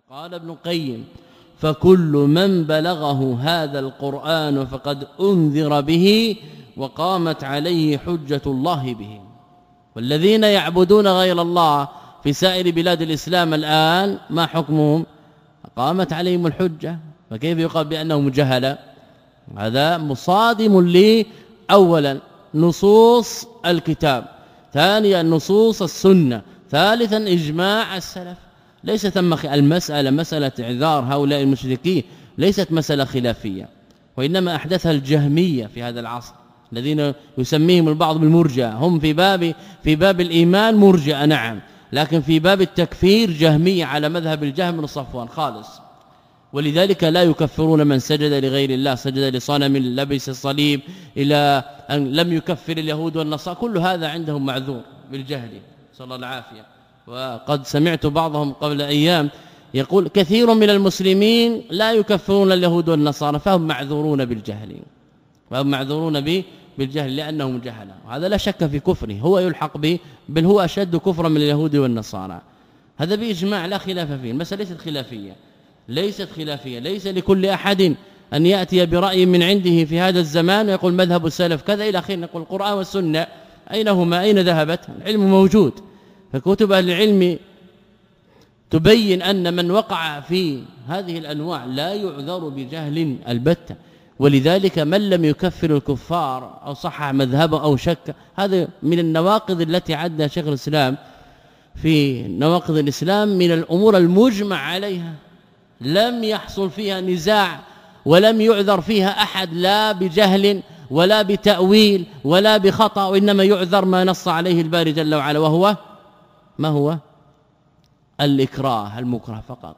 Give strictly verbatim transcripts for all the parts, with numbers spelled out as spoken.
قال ابن القيم فكل من بلغه هذا القرآن فقد أنذر به وقامت عليه حجة الله به. والذين يعبدون غير الله في سائر بلاد الإسلام الآن ما حكمهم؟ قامت عليهم الحجة، فكيف يقال بأنهم جهلة؟ هذا مصادم لي أولا نصوص الكتاب، ثانيا نصوص السنة، ثالثا إجماع السلف. ليس ثم المسألة مسألة اعذار هؤلاء المشركين، ليست مسألة خلافية، وإنما أحدثها الجهمية في هذا العصر الذين يسميهم البعض بالمرجئة. هم في باب في باب الإيمان مرجئة نعم، لكن في باب التكفير جهمية على مذهب الجهم بن صفوان خالص. ولذلك لا يكفرون من سجد لغير الله، سجد لصنم، لبس الصليب، إلى أن لم يكفر اليهود والنصارى، كل هذا عندهم معذور بالجهل، صلى الله العافية. وقد سمعت بعضهم قبل أيام يقول كثير من المسلمين لا يكفرون اليهود والنصارى فهم معذورون بالجهل، فهم معذورون به بالجهل لأنهم جهلة، وهذا لا شك في كفره، هو يلحق به بل هو أشد كفرا من اليهود والنصارى. هذا بإجماع لا خلاف فيه، المسألة ليست خلافية، ليست خلافية، ليس لكل أحد أن يأتي برأي من عنده في هذا الزمان ويقول مذهب السلف كذا إلى آخره. نقول القرآن والسنة أين هما؟ أين ذهبت؟ العلم موجود، فكتب أهل العلم تبين أن من وقع في هذه الأنواع لا يعذر بجهل البتة. ولذلك من لم يكفر الكفار أو صحح مذهبه أو شك، هذا من النواقض التي عدها شيخ الإسلام في نواقض الإسلام من الأمور المجمع عليها، لم يحصل فيها نزاع ولم يعذر فيها أحد لا بجهل ولا بتأويل ولا بخطأ، وإنما يعذر ما نص عليه الباري جل وعلا، وهو ما هو؟ الإكراه، المكره فقط،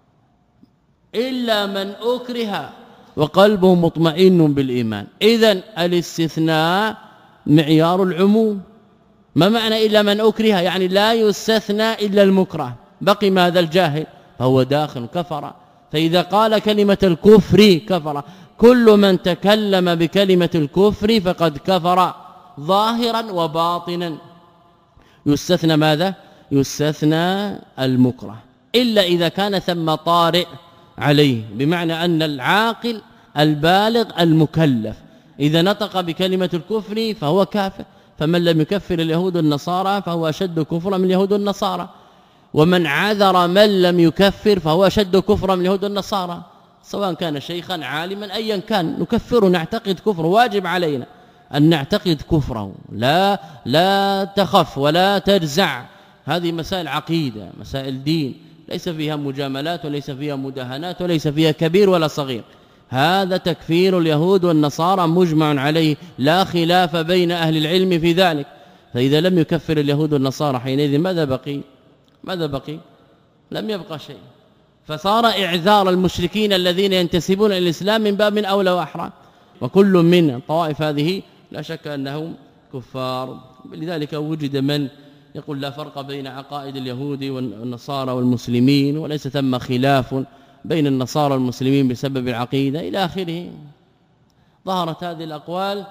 إلا من أكره وقلبه مطمئن بالإيمان. إذن الاستثناء معيار العموم. ما معنى إلا من أكره؟ يعني لا يستثنى إلا المكره، بقي ماذا؟ الجاهل فهو داخل كفر. فإذا قال كلمة الكفر كفر، كل من تكلم بكلمة الكفر فقد كفر ظاهرا وباطنا. يستثنى ماذا؟ يستثنى المكره، إلا إذا كان ثم طارئ عليه، بمعنى أن العاقل البالغ المكلف إذا نطق بكلمة الكفر فهو كافر، فمن لم يكفر اليهود والنصارى فهو أشد كفرا من اليهود والنصارى، ومن عذر من لم يكفر فهو أشد كفرا من اليهود والنصارى، سواء كان شيخا عالما أيا كان، نكفره، نعتقد كفره، واجب علينا أن نعتقد كفره، لا لا تخف ولا تجزع. هذه مسائل عقيدة، مسائل دين، ليس فيها مجاملات وليس فيها مداهنات وليس فيها كبير ولا صغير. هذا تكفير اليهود والنصارى مجمع عليه، لا خلاف بين أهل العلم في ذلك. فإذا لم يكفر اليهود والنصارى حينئذ ماذا بقي؟ ماذا بقي؟ لم يبقى شيء. فصار إعذار المشركين الذين ينتسبون إلى الإسلام من باب أولى وأحرى، وكل من الطوائف هذه لا شك أنهم كفار. لذلك وجد من يقول لا فرق بين عقائد اليهود والنصارى والمسلمين، وليس ثم خلاف بين النصارى والمسلمين بسبب العقيدة إلى آخره. ظهرت هذه الأقوال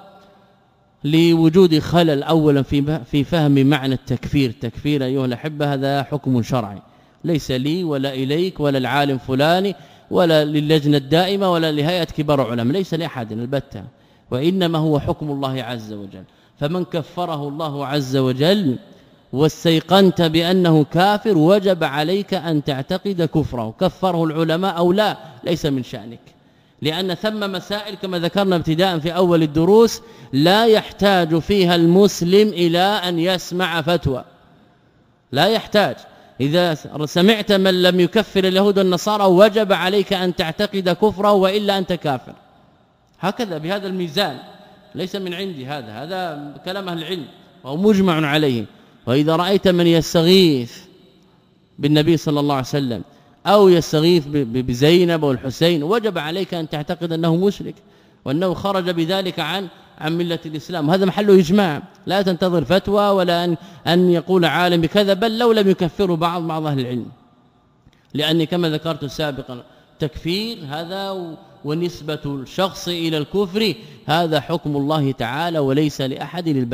لوجود خلل أولا في في فهم معنى التكفير. التكفير أيها الأحبة هذا حكم شرعي، ليس لي ولا إليك ولا العالم فلاني ولا للجنة الدائمة ولا لهيئة كبار علماء، ليس لأحد البتة، وإنما هو حكم الله عز وجل. فمن كفره الله عز وجل واستيقنت بأنه كافر وجب عليك أن تعتقد كفره، كفره العلماء أو لا ليس من شأنك، لأن ثم مسائل كما ذكرنا ابتداء في أول الدروس لا يحتاج فيها المسلم إلى أن يسمع فتوى، لا يحتاج. إذا سمعت من لم يكفر اليهود والنصارى وجب عليك أن تعتقد كفره وإلا أنت كافر، هكذا بهذا الميزان، ليس من عندي هذا، هذا كلام أهل العلم وهو مجمع عليه. وإذا رأيت من يستغيث بالنبي صلى الله عليه وسلم أو يستغيث بزينب والحسين وجب عليك أن تعتقد أنه مشرك وأنه خرج بذلك عن عن ملة الإسلام، هذا محله إجماع، لا تنتظر فتوى ولا أن, أن يقول عالم بكذا، بل لو لم يكفره بعض بعض أهل العلم، لأني كما ذكرت سابقا تكفير هذا ونسبة الشخص إلى الكفر هذا حكم الله تعالى وليس لأحد البت.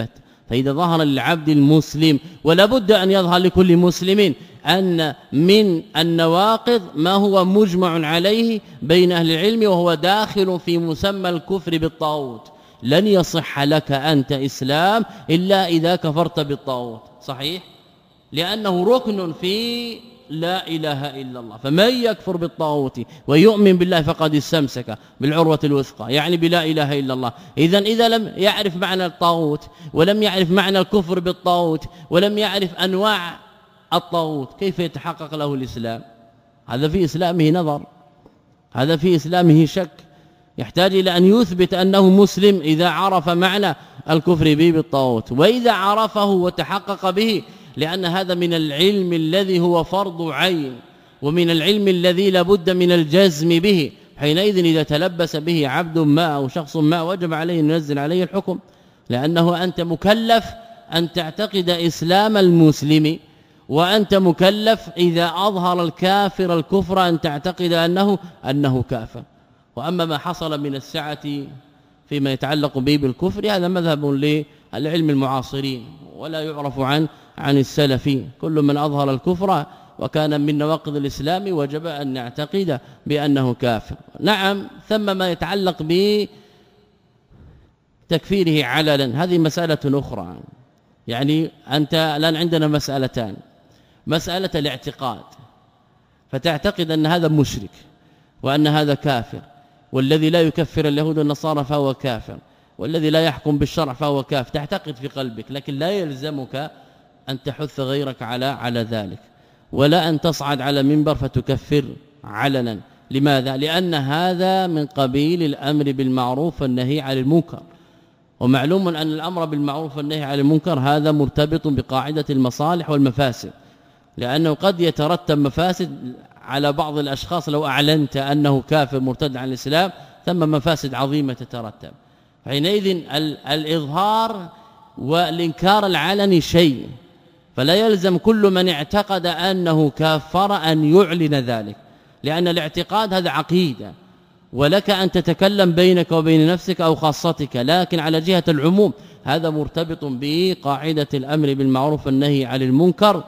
فإذا ظهر للعبد المسلم ولا بد أن يظهر لكل مسلم أن من النواقض ما هو مجمع عليه بين أهل العلم وهو داخل في مسمى الكفر بالطاغوت. لن يصح لك أنت إسلام إلا إذا كفرت بالطاغوت، صحيح؟ لأنه ركن في لا إله إلا الله. فمن يكفر بالطاغوت ويؤمن بالله فقد استمسك بالعروة الوثقى، يعني بلا إله إلا الله. إذن إذا لم يعرف معنى الطاغوت ولم يعرف معنى الكفر بالطاغوت ولم يعرف أنواع الطاغوت كيف يتحقق له الإسلام؟ هذا في إسلامه نظر، هذا في إسلامه شك، يحتاج إلى أن يثبت أنه مسلم إذا عرف معنى الكفر به بالطاغوت، وإذا عرفه وتحقق به، لأن هذا من العلم الذي هو فرض عين ومن العلم الذي لابد من الجزم به. حينئذ إذا تلبس به عبد ما أو شخص ما وجب عليه أن ينزل عليه الحكم، لأنه أنت مكلف أن تعتقد إسلام المسلم، وأنت مكلف إذا أظهر الكافر الكفر أن تعتقد أنه أنه كافر. وأما ما حصل من السعة فيما يتعلق به بالكفر هذا مذهب للعلم المعاصرين ولا يعرف عن عن السلف. كل من أظهر الكفر وكان من نواقض الإسلام وجب أن نعتقد بأنه كافر. نعم، ثم ما يتعلق بتكفيره عللا، هذه مسألة أخرى. يعني أنت الآن عندنا مسألتان: مسألة الاعتقاد، فتعتقد أن هذا مشرك وأن هذا كافر، والذي لا يكفر اليهود والنصارى فهو كافر، والذي لا يحكم بالشرع فهو كافر، تعتقد في قلبك، لكن لا يلزمك أن تحث غيرك على على ذلك، ولا أن تصعد على منبر فتكفر علنا. لماذا؟ لأن هذا من قبيل الأمر بالمعروف والنهي عن المنكر، ومعلوم أن الأمر بالمعروف والنهي عن المنكر هذا مرتبط بقاعدة المصالح والمفاسد، لأنه قد يترتب مفاسد على بعض الأشخاص لو أعلنت أنه كافر مرتد عن الإسلام، ثم مفاسد عظيمة تترتب. حينئذ الإظهار والإنكار العلني شيء، فلا يلزم كل من اعتقد أنه كافر أن يعلن ذلك، لأن الاعتقاد هذا عقيدة، ولك أن تتكلم بينك وبين نفسك أو خاصتك، لكن على جهة العموم هذا مرتبط بقاعدة الأمر بالمعروف والنهي عن المنكر،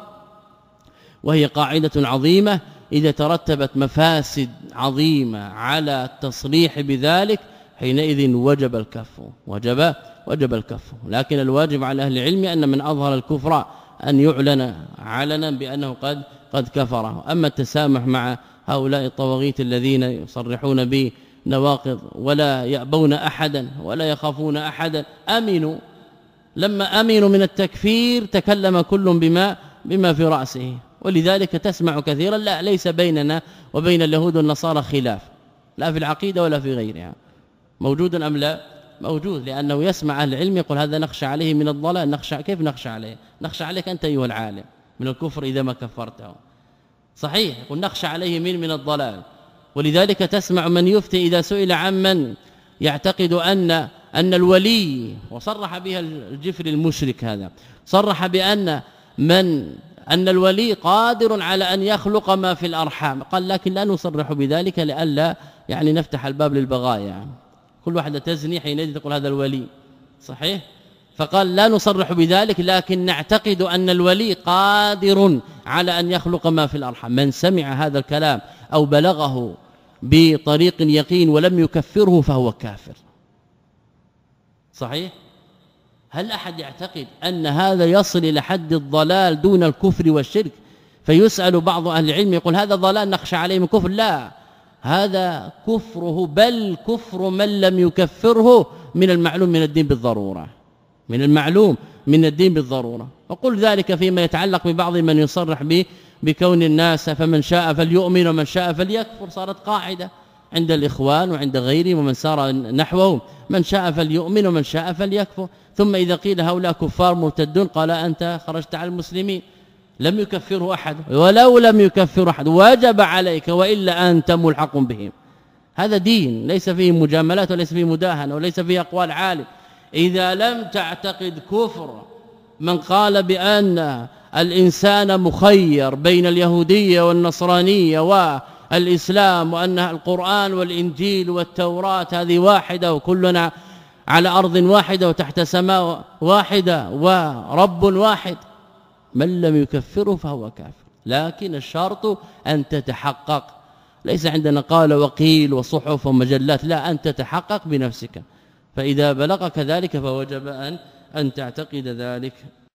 وهي قاعدة عظيمة إذا ترتبت مفاسد عظيمة على التصريح بذلك حينئذ وجب الكف وجب وجب الكف. لكن الواجب على أهل العلم أن من أظهر الكفر أن يعلن علنا بأنه قد قد كفره. أما التسامح مع هؤلاء الطواغيت الذين يصرحون بنواقض ولا يأبون أحدا ولا يخافون أحدا، أمنوا لما أمنوا من التكفير تكلم كل بما بما في رأسه. ولذلك تسمع كثيرا: لا ليس بيننا وبين اليهود والنصارى خلاف، لا في العقيدة ولا في غيرها. موجود أم لا؟ موجود، لأنه يسمع أهل العلم يقول هذا نخشى عليه من الضلال. نخشى كيف نخشى عليه؟ نخشى عليك أنت أيها العالم من الكفر إذا ما كفرته. صحيح، يقول نخشى عليه من من الضلال. ولذلك تسمع من يفتي إذا سئل عمن يعتقد أن أن الولي، وصرح بها الجفر المشرك هذا، صرح بأن من أن الولي قادر على أن يخلق ما في الأرحام، قال لكن لا نصرح بذلك لئلا يعني نفتح الباب للبغايا، كل واحدة تزني حينئذ تقول هذا الولي. صحيح، فقال لا نصرح بذلك لكن نعتقد أن الولي قادر على أن يخلق ما في الأرحام. من سمع هذا الكلام أو بلغه بطريق يقين ولم يكفره فهو كافر. صحيح، هل أحد يعتقد أن هذا يصل إلى حد الضلال دون الكفر والشرك؟ فيسأل بعض أهل العلم يقول هذا ضلال نخشى عليه من كفر. لا، هذا كفره، بل كفر من لم يكفره من المعلوم من الدين بالضرورة، من المعلوم من الدين بالضرورة. وقل ذلك فيما يتعلق ببعض من يصرح به بكون الناس فمن شاء فليؤمن ومن شاء فليكفر، صارت قاعدة عند الإخوان وعند غيرهم ومن سار نحوهم، من شاء فليؤمن ومن شاء فليكفر. ثم إذا قيل هؤلاء كفار مرتدون قال أنت خرجت على المسلمين. لم يكفره أحد، ولو لم يكفر أحد وجب عليك وإلا أنت ملحق بهم. هذا دين ليس فيه مجاملات وليس فيه مداهنة وليس فيه أقوال عالم. إذا لم تعتقد كفر من قال بأن الإنسان مخير بين اليهودية والنصرانية والإسلام، وأن القرآن والإنجيل والتوراة هذه واحدة وكلنا على أرض واحدة وتحت سماء واحدة ورب واحد، من لم يكفره فهو كافر. لكن الشرط أن تتحقق، ليس عندنا قال وقيل وصحف ومجلات، لا، أن تتحقق بنفسك، فإذا بلغك ذلك فوجب أن أن تعتقد ذلك.